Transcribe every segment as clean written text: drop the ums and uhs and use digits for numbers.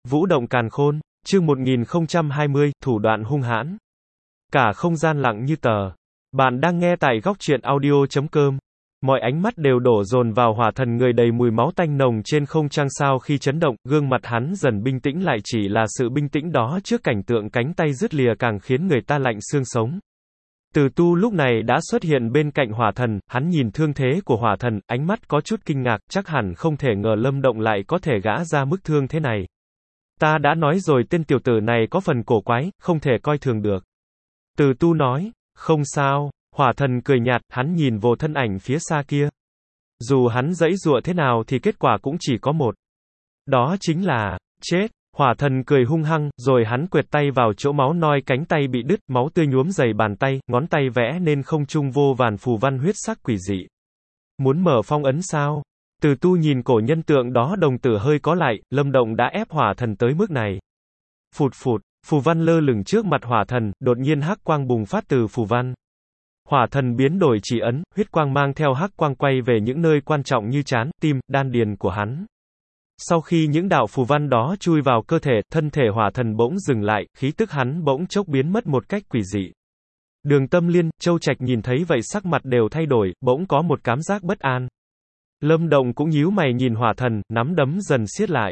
Vũ động càn khôn, chương 1020, thủ đoạn hung hãn. Cả không gian lặng như tờ. Bạn đang nghe tại góc truyện audio.com. Mọi ánh mắt đều đổ dồn vào hỏa thần người đầy mùi máu tanh nồng trên không trang sao khi chấn động, gương mặt hắn dần bình tĩnh lại chỉ là sự bình tĩnh đó trước cảnh tượng cánh tay đứt lìa càng khiến người ta lạnh xương sống. Từ Tu lúc này đã xuất hiện bên cạnh hỏa thần, hắn nhìn thương thế của hỏa thần, ánh mắt có chút kinh ngạc, chắc hẳn không thể ngờ Lâm Động lại có thể gã ra mức thương thế này. Ta đã nói rồi tên tiểu tử này có phần cổ quái, không thể coi thường được. Từ Tu nói, không sao, hỏa thần cười nhạt, hắn nhìn vô thân ảnh phía xa kia. Dù hắn giãy giụa thế nào thì kết quả cũng chỉ có một. Đó chính là, chết. Hỏa thần cười hung hăng, rồi hắn quệt tay vào chỗ máu noi cánh tay bị đứt, máu tươi nhuốm dày bàn tay, ngón tay vẽ nên không trung vô vàn phù văn huyết sắc quỷ dị. Muốn mở phong ấn sao? Từ Tu nhìn cổ nhân tượng đó đồng tử hơi có lại, Lâm Động đã ép hỏa thần tới mức này. Phụt phụt, phù văn lơ lửng trước mặt hỏa thần, đột nhiên hắc quang bùng phát từ phù văn. Hỏa thần biến đổi chỉ ấn, huyết quang mang theo hắc quang quay về những nơi quan trọng như trán, tim, đan điền của hắn. Sau khi những đạo phù văn đó chui vào cơ thể, thân thể hỏa thần bỗng dừng lại, khí tức hắn bỗng chốc biến mất một cách quỷ dị. Đường Tâm Liên, Châu Trạch nhìn thấy vậy sắc mặt đều thay đổi, bỗng có một cảm giác bất an. Lâm Động cũng nhíu mày nhìn hỏa thần, nắm đấm dần siết lại.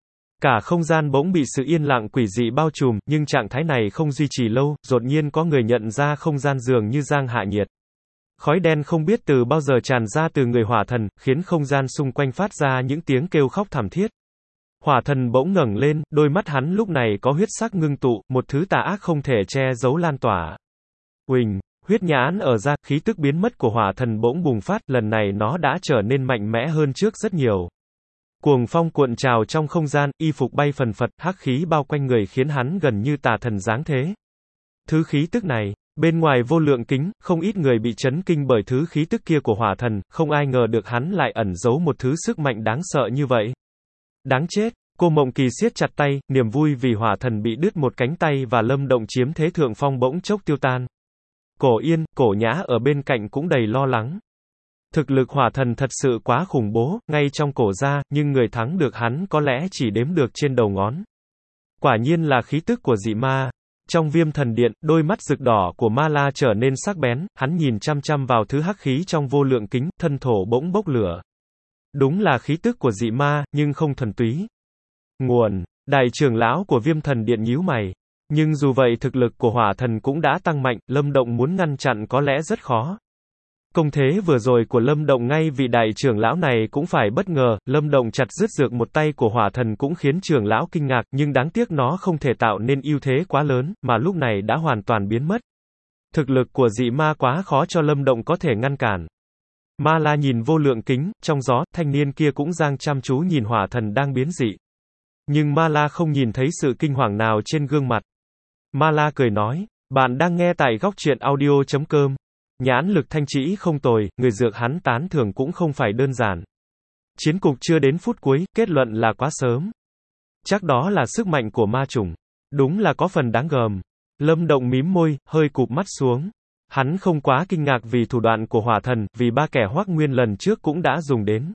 Cả không gian bỗng bị sự yên lặng quỷ dị bao trùm, nhưng trạng thái này không duy trì lâu, đột nhiên có người nhận ra không gian dường như giang hạ nhiệt. Khói đen không biết từ bao giờ tràn ra từ người hỏa thần, khiến không gian xung quanh phát ra những tiếng kêu khóc thảm thiết. Hỏa thần bỗng ngẩng lên, đôi mắt hắn lúc này có huyết sắc ngưng tụ, một thứ tà ác không thể che giấu lan tỏa. Uỳnh, huyết nhãn ở ra, khí tức biến mất của hỏa thần bỗng bùng phát, lần này nó đã trở nên mạnh mẽ hơn trước rất nhiều. Cuồng phong cuộn trào trong không gian, y phục bay phần phật, hắc khí bao quanh người khiến hắn gần như tà thần dáng thế. Thứ khí tức này, bên ngoài vô lượng kính, không ít người bị chấn kinh bởi thứ khí tức kia của hỏa thần, không ai ngờ được hắn lại ẩn giấu một thứ sức mạnh đáng sợ như vậy. Đáng chết, cô Mộng Kỳ siết chặt tay, niềm vui vì hỏa thần bị đứt một cánh tay và Lâm Động chiếm thế thượng phong bỗng chốc tiêu tan. Cổ Yên, Cổ Nhã ở bên cạnh cũng đầy lo lắng. Thực lực hỏa thần thật sự quá khủng bố, ngay trong cổ ra, nhưng người thắng được hắn có lẽ chỉ đếm được trên đầu ngón. Quả nhiên là khí tức của dị ma. Trong Viêm Thần Điện, đôi mắt rực đỏ của Ma La trở nên sắc bén, hắn nhìn chăm chăm vào thứ hắc khí trong vô lượng kính, thân thổ bỗng bốc lửa. Đúng là khí tức của dị ma, nhưng không thuần túy. Nguồn, đại trưởng lão của Viêm Thần Điện nhíu mày. Nhưng dù vậy thực lực của hỏa thần cũng đã tăng mạnh, Lâm Động muốn ngăn chặn có lẽ rất khó. Công thế vừa rồi của Lâm Động ngay vị đại trưởng lão này cũng phải bất ngờ, Lâm Động chặt đứt dược một tay của hỏa thần cũng khiến trưởng lão kinh ngạc, nhưng đáng tiếc nó không thể tạo nên ưu thế quá lớn, mà lúc này đã hoàn toàn biến mất. Thực lực của dị ma quá khó cho Lâm Động có thể ngăn cản. Ma La nhìn vô lượng kính, trong gió, thanh niên kia cũng giang chăm chú nhìn hỏa thần đang biến dị. Nhưng Ma La không nhìn thấy sự kinh hoàng nào trên gương mặt. Ma La cười nói, bạn đang nghe tại góc truyện audio.com. Nhãn lực thanh trĩ không tồi, người dược hắn tán thưởng cũng không phải đơn giản. Chiến cục chưa đến phút cuối, kết luận là quá sớm. Chắc đó là sức mạnh của ma chủng. Đúng là có phần đáng gờm. Lâm Động mím môi, hơi cụp mắt xuống. Hắn không quá kinh ngạc vì thủ đoạn của hỏa thần, vì ba kẻ Hoắc Nguyên lần trước cũng đã dùng đến.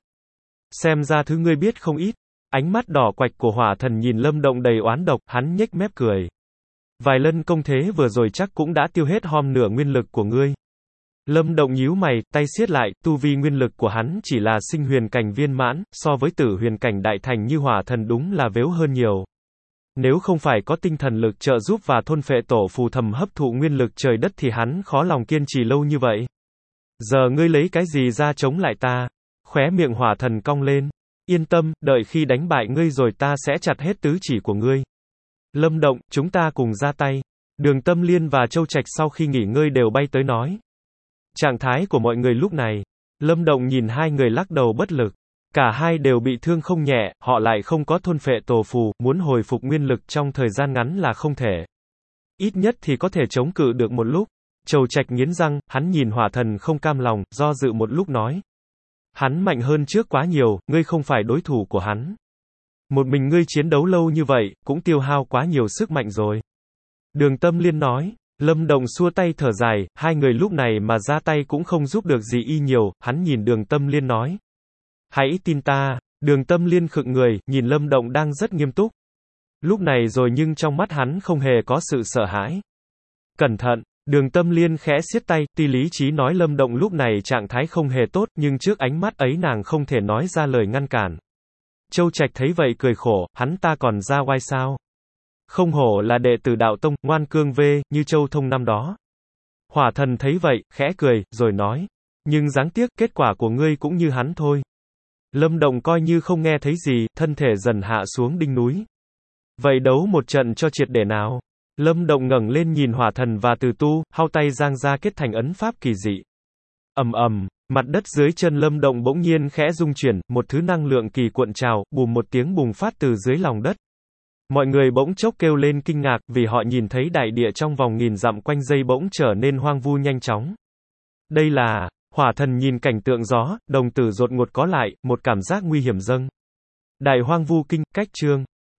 Xem ra thứ ngươi biết không ít. Ánh mắt đỏ quạch của hỏa thần nhìn Lâm Động đầy oán độc, hắn nhếch mép cười. Vài lần công thế vừa rồi chắc cũng đã tiêu hết hom nửa nguyên lực của ngươi. Lâm Động nhíu mày, tay siết lại, tu vi nguyên lực của hắn chỉ là sinh huyền cảnh viên mãn, so với tử huyền cảnh đại thành như hỏa thần đúng là vếu hơn nhiều. Nếu không phải có tinh thần lực trợ giúp và thôn phệ tổ phù thầm hấp thụ nguyên lực trời đất thì hắn khó lòng kiên trì lâu như vậy. Giờ ngươi lấy cái gì ra chống lại ta? Khóe miệng hỏa thần cong lên. Yên tâm, đợi khi đánh bại ngươi rồi ta sẽ chặt hết tứ chỉ của ngươi. Lâm Động, chúng ta cùng ra tay. Đường Tâm Liên và Châu Trạch sau khi nghỉ ngơi đều bay tới nói. Trạng thái của mọi người lúc này, Lâm Động nhìn hai người lắc đầu bất lực. Cả hai đều bị thương không nhẹ, họ lại không có thôn phệ tổ phù, muốn hồi phục nguyên lực trong thời gian ngắn là không thể. Ít nhất thì có thể chống cự được một lúc. Châu Trạch nghiến răng, hắn nhìn hỏa thần không cam lòng, do dự một lúc nói. Hắn mạnh hơn trước quá nhiều, ngươi không phải đối thủ của hắn. Một mình ngươi chiến đấu lâu như vậy, cũng tiêu hao quá nhiều sức mạnh rồi. Đường Tâm Liên nói. Lâm Động xua tay thở dài, hai người lúc này mà ra tay cũng không giúp được gì y nhiều, hắn nhìn Đường Tâm Liên nói. Hãy tin ta. Đường Tâm Liên khựng người, nhìn Lâm Động đang rất nghiêm túc. Lúc này rồi nhưng trong mắt hắn không hề có sự sợ hãi. Cẩn thận, Đường Tâm Liên khẽ siết tay, tuy lý trí nói Lâm Động lúc này trạng thái không hề tốt, nhưng trước ánh mắt ấy nàng không thể nói ra lời ngăn cản. Châu Trạch thấy vậy cười khổ, hắn ta còn ra oai sao? Không hổ là đệ tử đạo tông, ngoan cương vê, như Châu Thông năm đó. Hỏa Thần thấy vậy, khẽ cười, rồi nói. Nhưng đáng tiếc, kết quả của ngươi cũng như hắn thôi. Lâm Động coi như không nghe thấy gì, thân thể dần hạ xuống đỉnh núi. Vậy đấu một trận cho triệt để nào? Lâm Động ngẩng lên nhìn Hỏa Thần và Từ Tu, hau tay giang ra kết thành ấn pháp kỳ dị. Ầm ầm, mặt đất dưới chân Lâm Động bỗng nhiên khẽ rung chuyển, một thứ năng lượng kỳ cuộn trào, bùm một tiếng bùng phát từ dưới lòng đất. Mọi người bỗng chốc kêu lên kinh ngạc, vì họ nhìn thấy đại địa trong vòng nghìn dặm quanh dây bỗng trở nên hoang vu nhanh chóng. Đây là... Hỏa Thần nhìn cảnh tượng gió, đồng tử đột ngột có lại, một cảm giác nguy hiểm dâng. Đại hoang vu kinh, cách chương.